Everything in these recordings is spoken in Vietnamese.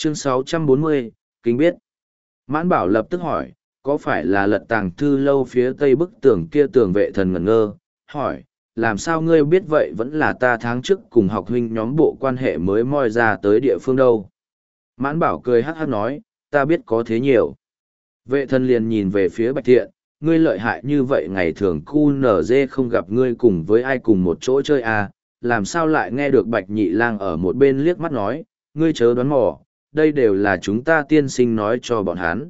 Chương 640, Kính biết. Mãn Bảo lập tức hỏi, có phải là Lật Tàng Thư Lâu phía tây bức tường kia? Tường Vệ Thần ngẩn ngơ, hỏi, làm sao ngươi biết vậy? Vẫn là ta tháng trước cùng học huynh nhóm bộ quan hệ mới moi ra tới địa phương đâu. Mãn Bảo cười hắc hắc nói, ta biết có thế nhiều. Vệ Thần liền nhìn về phía Bạch Thiện, ngươi lợi hại như vậy, ngày thường QNZ không gặp ngươi cùng với ai cùng một chỗ chơi à, làm sao lại nghe được Bạch Nhị Lang ở một bên liếc mắt nói, ngươi chớ đoán mò, đây đều là chúng ta tiên sinh nói cho bọn hắn.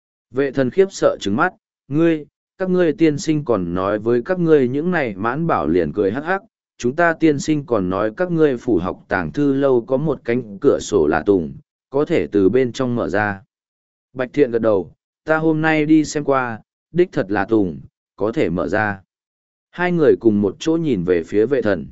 Vệ Thần khiếp sợ trừng mắt, các ngươi tiên sinh còn nói với các ngươi những này? Mãn Bảo liền cười hắc hắc, chúng ta tiên sinh còn nói các ngươi phủ học Tàng Thư Lâu có một cánh cửa sổ là tùng, có thể từ bên trong mở ra. Bạch Thiện gật đầu, ta hôm nay đi xem qua, đích thật là tùng, có thể mở ra. Hai người cùng một chỗ nhìn về phía Vệ Thần.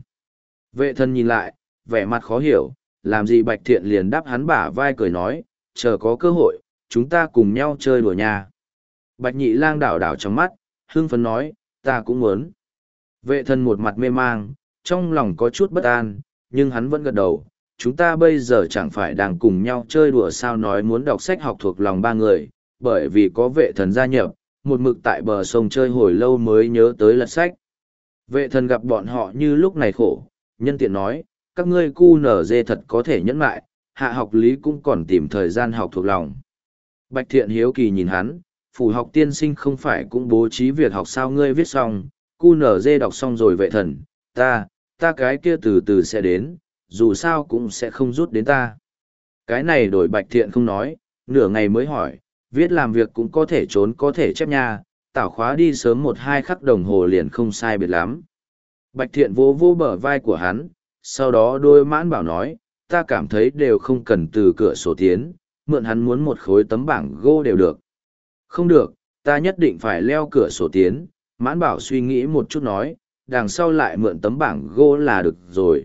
Vệ Thần nhìn lại, vẻ mặt khó hiểu, làm gì? Bạch Thiện liền đáp hắn bả vai cười nói, chờ có cơ hội, chúng ta cùng nhau chơi đùa nha. Bạch Nhị Lang đảo đảo trong mắt, hưng phấn nói, ta cũng muốn. Vệ Thần một mặt mê mang, trong lòng có chút bất an, nhưng hắn vẫn gật đầu, chúng ta bây giờ chẳng phải đang cùng nhau chơi đùa sao? Nói muốn đọc sách học thuộc lòng ba người, bởi vì có Vệ Thần gia nhập, một mực tại bờ sông chơi hồi lâu mới nhớ tới lật sách. Vệ Thần gặp bọn họ như lúc này khổ, nhân tiện nói, các ngươi QNZ thật có thể nhẫn lại, hạ học lý cũng còn tìm thời gian học thuộc lòng. Bạch Thiện hiếu kỳ nhìn hắn, phủ học tiên sinh không phải cũng bố trí việc học sao? Ngươi viết xong, QNZ đọc xong rồi. Vệ Thần, ta cái kia từ từ sẽ đến, dù sao cũng sẽ không rút đến ta. Cái này đổi Bạch Thiện không nói, nửa ngày mới hỏi, viết làm việc cũng có thể trốn có thể chép nha, tảo khóa đi sớm 1-2 khắc đồng hồ liền không sai biệt lắm. Bạch Thiện vô vô bờ vai của hắn, sau đó đôi Mãn Bảo nói, ta cảm thấy đều không cần từ cửa sổ tiến, mượn hắn muốn một khối tấm bảng gỗ đều được. Không được, ta nhất định phải leo cửa sổ tiến. Mãn Bảo suy nghĩ một chút nói, đằng sau lại mượn tấm bảng gỗ là được rồi.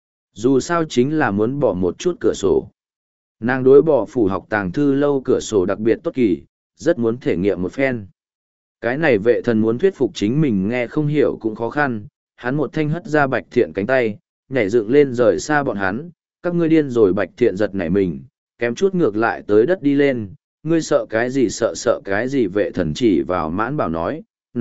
Dù sao chính là muốn bỏ một chút cửa sổ. Nàng đối bỏ phủ học Tàng Thư Lâu cửa sổ đặc biệt tốt kỳ, rất muốn thể nghiệm một phen. Cái này Vệ Thần muốn thuyết phục chính mình nghe không hiểu cũng khó khăn, hắn một thanh hất ra Bạch Thiện cánh tay, nhảy dựng lên rời xa bọn hắn, các ngươi điên rồi? Bạch Thiện giật nảy mình, kém chút ngược lại tới đất đi lên, ngươi sợ cái gì? Sợ cái gì? Vệ Thần chỉ vào Mãn Bảo nói,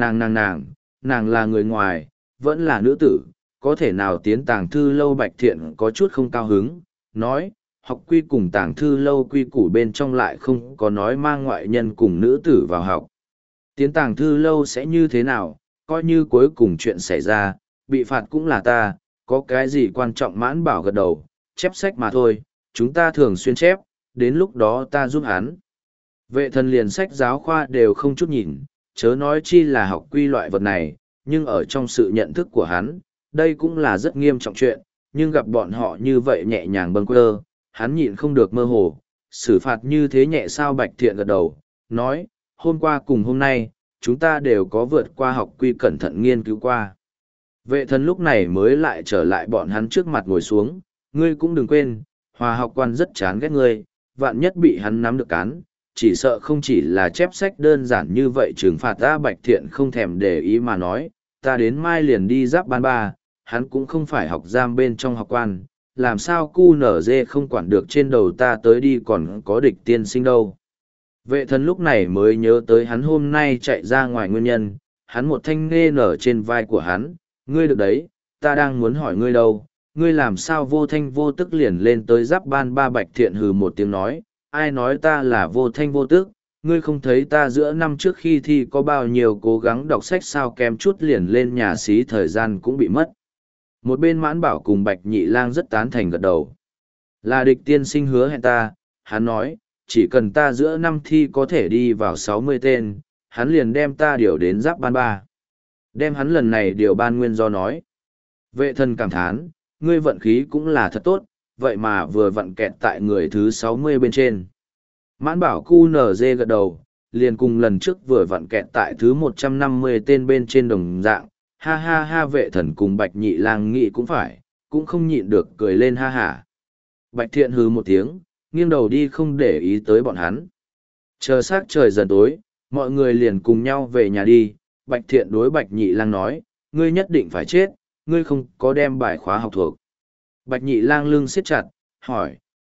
nàng là người ngoài, vẫn là nữ tử, có thể nào tiến Tàng Thư Lâu? Bạch Thiện có chút không cao hứng, nói, học quy cùng Tàng Thư Lâu quy củ bên trong lại không có nói mang ngoại nhân cùng nữ tử vào học. Tiến Tàng Thư Lâu sẽ như thế nào? Coi như cuối cùng chuyện xảy ra, bị phạt cũng là ta, có cái gì quan trọng? Mãn Bảo gật đầu, chép sách mà thôi, chúng ta thường xuyên chép, đến lúc đó ta giúp hắn. Vệ Thần liền sách giáo khoa đều không chút nhìn, chớ nói chi là học quy loại vật này, nhưng ở trong sự nhận thức của hắn, đây cũng là rất nghiêm trọng chuyện, nhưng gặp bọn họ như vậy nhẹ nhàng bâng quơ, hắn nhịn không được mơ hồ, xử phạt như thế nhẹ sao? Bạch Thiện gật đầu, nói, hôm qua cùng hôm nay, chúng ta đều có vượt qua học quy cẩn thận nghiên cứu qua. Vệ Thần lúc này mới lại trở lại bọn hắn trước mặt ngồi xuống, ngươi cũng đừng quên, Hòa học quan rất chán ghét ngươi, vạn nhất bị hắn nắm được cán, chỉ sợ không chỉ là chép sách đơn giản như vậy trừng phạt ta. Bạch Thiện không thèm để ý mà nói, ta đến mai liền đi Giáp Ban 3, hắn cũng không phải học giam bên trong học quan, làm sao QNZ không quản được, trên đầu ta tới đi còn có Địch tiên sinh đâu. Vệ Thần lúc này mới nhớ tới hắn hôm nay chạy ra ngoài nguyên nhân, hắn một thanh nghe nở trên vai của hắn, ngươi được đấy, ta đang muốn hỏi ngươi đâu, ngươi làm sao vô thanh vô tức liền lên tới Giáp Ban 3? Bạch Thiện hừ một tiếng nói, ai nói ta là vô thanh vô tức, ngươi không thấy ta giữa năm trước khi thi có bao nhiêu cố gắng đọc sách sao? Kém chút liền lên nhà xí, thời gian cũng bị mất. Một bên Mãn Bảo cùng Bạch Nhị Lang rất tán thành gật đầu. Là Địch tiên sinh hứa hẹn ta, hắn nói, chỉ cần ta giữa năm thi có thể đi vào 60 tên, hắn liền đem ta điều đến Giáp Ban 3. Đem hắn lần này điều ban nguyên do nói. Vệ Thần cảm thán, ngươi vận khí cũng là thật tốt, vậy mà vừa vặn kẹt tại người thứ 60 bên trên. Mãn Bảo QNZ gật đầu, liền cùng lần trước vừa vặn kẹt tại thứ 150 tên bên trên đồng dạng, ha ha ha. Vệ Thần cùng Bạch Nhị Lang nghĩ cũng phải, cũng không nhịn được cười lên ha hả. Bạch Thiện hừ một tiếng, nghiêng đầu đi không để ý tới bọn hắn. Chờ sắc trời dần tối, mọi người liền cùng nhau về nhà đi. Bạch Thiện đối Bạch Nhị Lang nói, ngươi nhất định phải chết, ngươi không có đem bài khóa học thuộc. Bạch Nhị Lang lưng siết chặt, hỏi,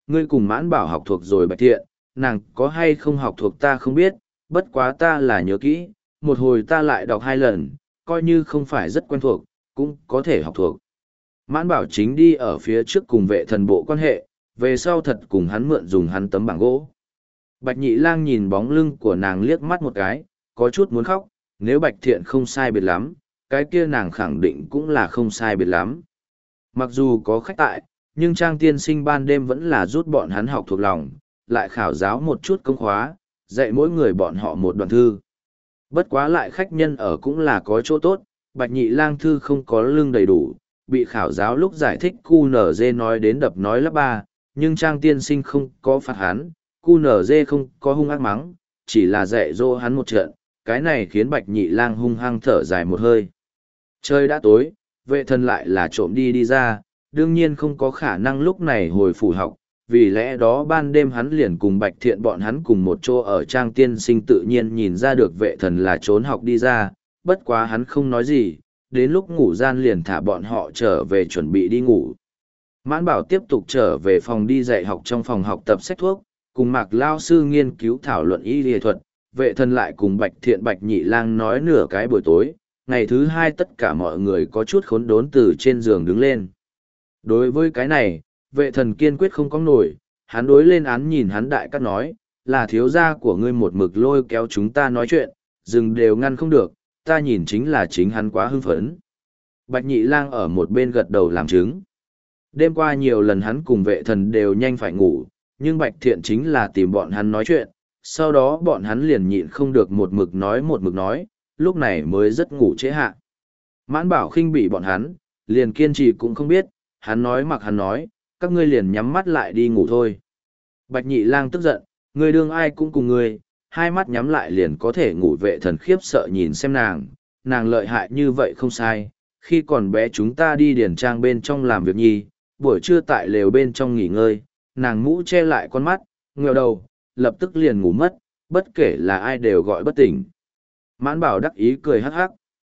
ngươi cùng Mãn Bảo học thuộc rồi Bạch Thiện, nàng có hay không học thuộc ta không biết, bất quá ta là nhớ kỹ, một hồi ta lại đọc 2 lần, coi như không phải rất quen thuộc, cũng có thể học thuộc. Mãn Bảo chính đi ở phía trước cùng Vệ Thần bộ quan hệ, về sau thật cùng hắn mượn dùng hắn tấm bảng gỗ. Bạch Nhị Lang nhìn bóng lưng của nàng liếc mắt một cái, có chút muốn khóc, nếu Bạch Thiện không sai biệt lắm, cái kia nàng khẳng định cũng là không sai biệt lắm. Mặc dù có khách tại, nhưng Trang tiên sinh ban đêm vẫn là rút bọn hắn học thuộc lòng, lại khảo giáo một chút công khóa, dạy mỗi người bọn họ một đoạn thư. Bất quá lại khách nhân ở cũng là có chỗ tốt, Bạch Nhị Lang thư không có lưng đầy đủ, bị khảo giáo lúc giải thích QNZ nói đến đập nói lắp ba, nhưng Trang tiên sinh không có phạt hắn, QNZ không có hung ác mắng, chỉ là dạy dỗ hắn một trận, cái này khiến Bạch Nhị Lang hung hăng thở dài một hơi. Trời đã tối, Vệ Thần lại là trộm đi ra, đương nhiên không có khả năng lúc này hồi phủ học, vì lẽ đó ban đêm hắn liền cùng Bạch Thiện bọn hắn cùng một chỗ ở Trang tiên sinh tự nhiên nhìn ra được Vệ Thần là trốn học đi ra, bất quá hắn không nói gì, đến lúc ngủ gian liền thả bọn họ trở về chuẩn bị đi ngủ. Mãn Bảo tiếp tục trở về phòng đi dạy học trong phòng học tập sách thuốc, cùng Mạc Lao sư nghiên cứu thảo luận y lý thuật, Vệ Thần lại cùng Bạch Thiện Bạch Nhị Lang nói nửa cái buổi tối, ngày thứ 2 tất cả mọi người có chút khốn đốn từ trên giường đứng lên. Đối với cái này, Vệ Thần kiên quyết không có nổi, hắn đối lên án nhìn hắn đại cát nói, là thiếu gia của ngươi một mực lôi kéo chúng ta nói chuyện, dừng đều ngăn không được, ta nhìn chính là chính hắn quá hưng phấn. Bạch Nhị Lang ở một bên gật đầu làm chứng. Đêm qua nhiều lần hắn cùng Vệ Thần đều nhanh phải ngủ, nhưng Bạch Thiện chính là tìm bọn hắn nói chuyện, sau đó bọn hắn liền nhịn không được một mực nói, lúc này mới rất ngủ trễ hạ. Mãn Bảo khinh bỉ bọn hắn, liền kiên trì cũng không biết, hắn nói mặc hắn nói, các ngươi liền nhắm mắt lại đi ngủ thôi. Bạch Nhị Lang tức giận, ngươi đương ai cũng cùng ngươi, hai mắt nhắm lại liền có thể ngủ. Vệ Thần khiếp sợ nhìn xem nàng lợi hại như vậy không sai, khi còn bé chúng ta đi điển trang bên trong làm việc nhi, buổi trưa tại lều bên trong nghỉ ngơi, nàng mũ che lại con mắt, ngẹo đầu, lập tức liền ngủ mất, bất kể là ai đều gọi bất tỉnh. Mãn Bảo đắc ý cười hắc hắc.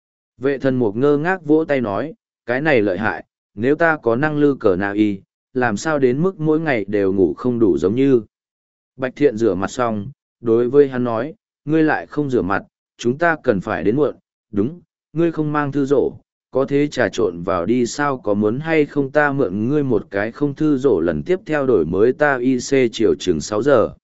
Vệ Thần Mục ngơ ngác vỗ tay nói, cái này lợi hại, nếu ta có năng lư cờ nào y, làm sao đến mức mỗi ngày đều ngủ không đủ giống như. Bạch Thiện rửa mặt xong, đối với hắn nói, ngươi lại không rửa mặt, chúng ta cần phải đến muộn, đúng, ngươi không mang thư rổ, có thế trà trộn vào đi sao, có muốn hay không ta mượn ngươi một cái không thư rổ lần tiếp theo đổi mới ta IC chiều chừng 6 giờ.